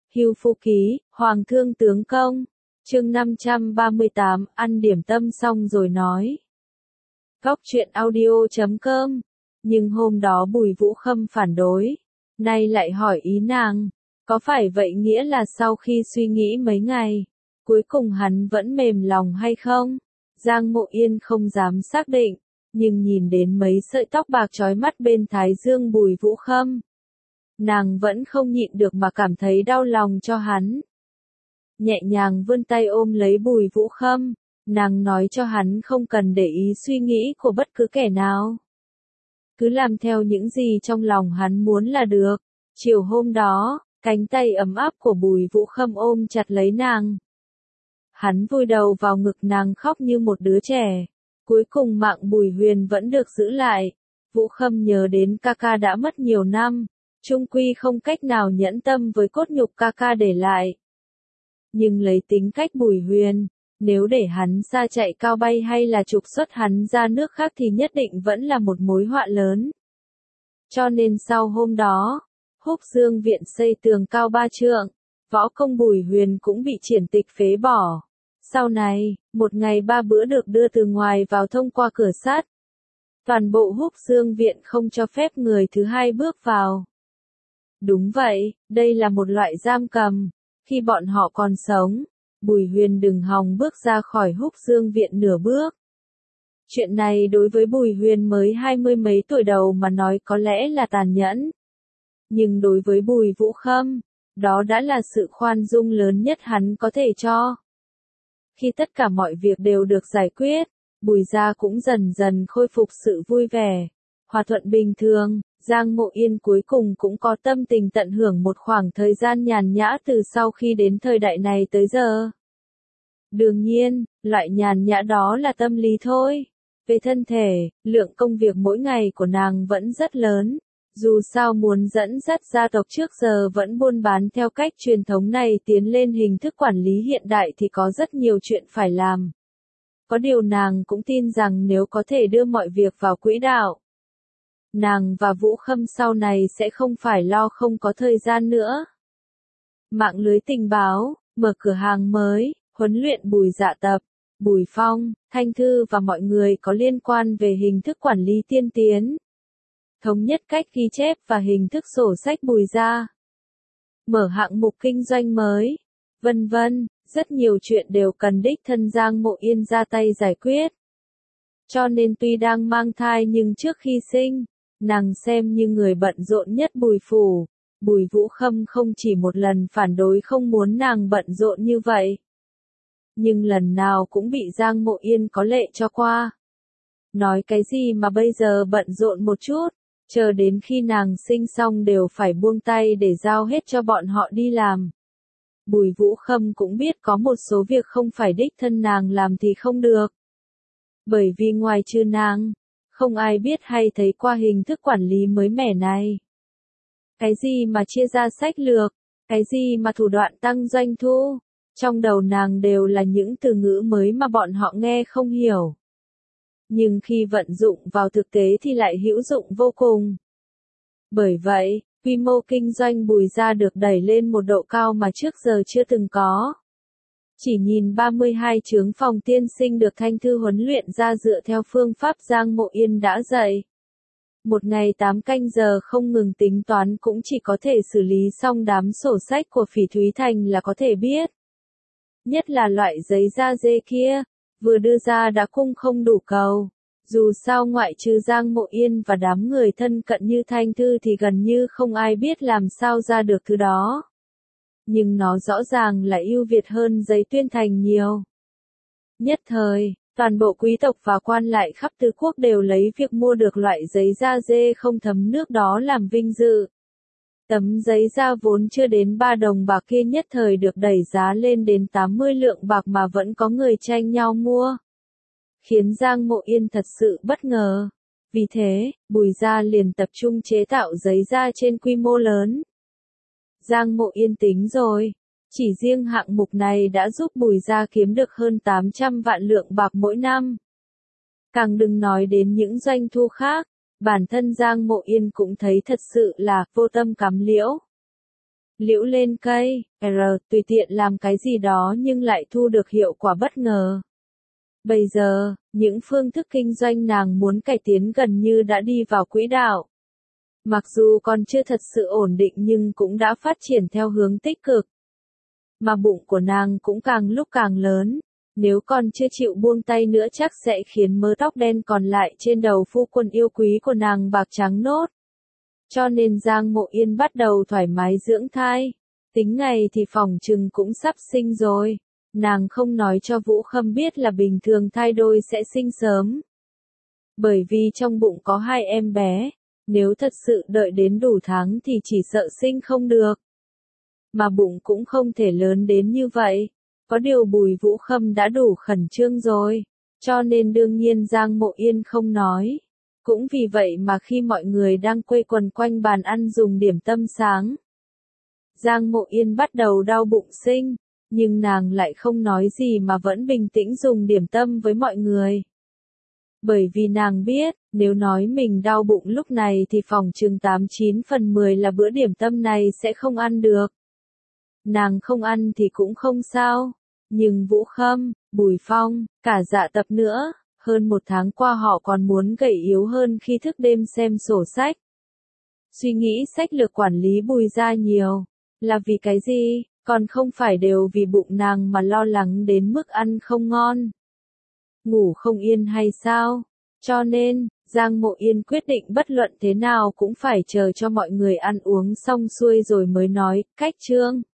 Hưu Phu Ký, Hoàng Thương Tướng Công. Chương 538, ăn điểm tâm xong rồi nói. Góc truyện audio.com. Nhưng hôm đó Bùi Vũ Khâm phản đối. Nay lại hỏi ý nàng. Có phải vậy nghĩa là sau khi suy nghĩ mấy ngày, cuối cùng hắn vẫn mềm lòng hay không? Giang Mộ Yên không dám xác định, nhưng nhìn đến mấy sợi tóc bạc chói mắt bên thái dương Bùi Vũ Khâm, nàng vẫn không nhịn được mà cảm thấy đau lòng cho hắn. Nhẹ nhàng vươn tay ôm lấy Bùi Vũ Khâm, nàng nói cho hắn không cần để ý suy nghĩ của bất cứ kẻ nào. Cứ làm theo những gì trong lòng hắn muốn là được. Chiều hôm đó, cánh tay ấm áp của Bùi Vũ Khâm ôm chặt lấy nàng. Hắn vùi đầu vào ngực nàng khóc như một đứa trẻ. Cuối cùng mạng Bùi Huyền vẫn được giữ lại. Vũ Khâm nhớ đến ca ca đã mất nhiều năm, chung quy không cách nào nhẫn tâm với cốt nhục ca ca để lại. Nhưng lấy tính cách Bùi Huyền, nếu để hắn ra chạy cao bay hay là trục xuất hắn ra nước khác thì nhất định vẫn là một mối họa lớn. Cho nên sau hôm đó, Húc Dương viện xây tường cao 3 trượng, võ công Bùi Huyền cũng bị triển tịch phế bỏ. Sau này, một ngày 3 bữa được đưa từ ngoài vào thông qua cửa sắt. Toàn bộ Húc Dương viện không cho phép người thứ hai bước vào. Đúng vậy, đây là một loại giam cầm. Khi bọn họ còn sống, Bùi Huyền đừng hòng bước ra khỏi Húc Dương viện nửa bước. Chuyện này đối với Bùi Huyền mới 20 mấy tuổi đầu mà nói có lẽ là tàn nhẫn. Nhưng đối với Bùi Vũ Khâm, đó đã là sự khoan dung lớn nhất hắn có thể cho. Khi tất cả mọi việc đều được giải quyết, Bùi gia cũng dần dần khôi phục sự vui vẻ, hòa thuận bình thường. Giang Mộ Yên cuối cùng cũng có tâm tình tận hưởng một khoảng thời gian nhàn nhã từ sau khi đến thời đại này tới giờ. Đương nhiên, loại nhàn nhã đó là tâm lý thôi. Về thân thể, lượng công việc mỗi ngày của nàng vẫn rất lớn. Dù sao muốn dẫn dắt gia tộc trước giờ vẫn buôn bán theo cách truyền thống này tiến lên hình thức quản lý hiện đại thì có rất nhiều chuyện phải làm. Có điều nàng cũng tin rằng nếu có thể đưa mọi việc vào quỹ đạo, nàng và Vũ Khâm sau này sẽ không phải lo không có thời gian nữa. Mạng lưới tình báo, mở cửa hàng mới, huấn luyện Bùi Dạ Tập, Bùi Phong, Thanh Thư và mọi người có liên quan về hình thức quản lý tiên tiến. Thống nhất cách ghi chép và hình thức sổ sách Bùi gia. Mở hạng mục kinh doanh mới, vân vân, rất nhiều chuyện đều cần đích thân Giang Mộ Yên ra tay giải quyết. Cho nên tuy đang mang thai nhưng trước khi sinh, nàng xem như người bận rộn nhất Bùi phủ. Bùi Vũ Khâm không chỉ một lần phản đối không muốn nàng bận rộn như vậy, nhưng lần nào cũng bị Giang Mộ Yên có lệ cho qua. Nói cái gì mà bây giờ bận rộn một chút, chờ đến khi nàng sinh xong đều phải buông tay để giao hết cho bọn họ đi làm. Bùi Vũ Khâm cũng biết có một số việc không phải đích thân nàng làm thì không được. Bởi vì ngoài trừ nàng, không ai biết hay thấy qua hình thức quản lý mới mẻ này. Cái gì mà chia ra sách lược, cái gì mà thủ đoạn tăng doanh thu, trong đầu nàng đều là những từ ngữ mới mà bọn họ nghe không hiểu. Nhưng khi vận dụng vào thực tế thì lại hữu dụng vô cùng. Bởi vậy, quy mô kinh doanh Bùi gia được đẩy lên một độ cao mà trước giờ chưa từng có. Chỉ nhìn 32 chướng phòng tiên sinh được Thanh Thư huấn luyện ra dựa theo phương pháp Giang Mộ Yên đã dạy. Một ngày 8 canh giờ không ngừng tính toán cũng chỉ có thể xử lý xong đám sổ sách của Phỉ Thúy Thành là có thể biết. Nhất là loại giấy da dê kia, vừa đưa ra đã cung không đủ cầu. Dù sao ngoại trừ Giang Mộ Yên và đám người thân cận như Thanh Thư thì gần như không ai biết làm sao ra được thứ đó. Nhưng nó rõ ràng là ưu việt hơn giấy tuyên thành nhiều. Nhất thời, toàn bộ quý tộc và quan lại khắp tứ quốc đều lấy việc mua được loại giấy da dê không thấm nước đó làm vinh dự. Tấm giấy da vốn chưa đến 3 đồng bạc kia nhất thời được đẩy giá lên đến 80 lượng bạc mà vẫn có người tranh nhau mua. Khiến Giang Mộ Yên thật sự bất ngờ. Vì thế, Bùi gia liền tập trung chế tạo giấy da trên quy mô lớn. Giang Mộ Yên tính rồi, chỉ riêng hạng mục này đã giúp Bùi gia kiếm được hơn 800 vạn lượng bạc mỗi năm. Càng đừng nói đến những doanh thu khác, bản thân Giang Mộ Yên cũng thấy thật sự là vô tâm cắm liễu. liễu lên cây, tùy tiện làm cái gì đó nhưng lại thu được hiệu quả bất ngờ. Bây giờ, những phương thức kinh doanh nàng muốn cải tiến gần như đã đi vào quỹ đạo. Mặc dù còn chưa thật sự ổn định nhưng cũng đã phát triển theo hướng tích cực. Mà bụng của nàng cũng càng lúc càng lớn. Nếu còn chưa chịu buông tay nữa chắc sẽ khiến mớ tóc đen còn lại trên đầu phu quân yêu quý của nàng bạc trắng nốt. Cho nên Giang Mộ Yên bắt đầu thoải mái dưỡng thai. Tính ngày thì phỏng chừng cũng sắp sinh rồi. Nàng không nói cho Vũ Khâm biết là bình thường thai đôi sẽ sinh sớm. Bởi vì trong bụng có 2 em bé. Nếu thật sự đợi đến đủ tháng thì chỉ sợ sinh không được. Mà bụng cũng không thể lớn đến như vậy. Có điều Bùi Vũ Khâm đã đủ khẩn trương rồi. Cho nên đương nhiên Giang Mộ Yên không nói. Cũng vì vậy mà khi mọi người đang quây quần quanh bàn ăn dùng điểm tâm sáng. Giang Mộ Yên bắt đầu đau bụng sinh. Nhưng nàng lại không nói gì mà vẫn bình tĩnh dùng điểm tâm với mọi người. Bởi vì nàng biết, nếu nói mình đau bụng lúc này thì phỏng chừng 89 phần 10 là bữa điểm tâm này sẽ không ăn được. Nàng không ăn thì cũng không sao. Nhưng Vũ Khâm, Bùi Phong, cả Dạ Tập nữa, hơn 1 tháng qua họ còn muốn gầy yếu hơn khi thức đêm xem sổ sách. Suy nghĩ sách lược quản lý Bùi gia nhiều. Là vì cái gì? Còn không phải đều vì bụng nàng mà lo lắng đến mức ăn không ngon. Ngủ không yên hay sao? Cho nên, Giang Mộ Yên quyết định bất luận thế nào cũng phải chờ cho mọi người ăn uống xong xuôi rồi mới nói, cách chương.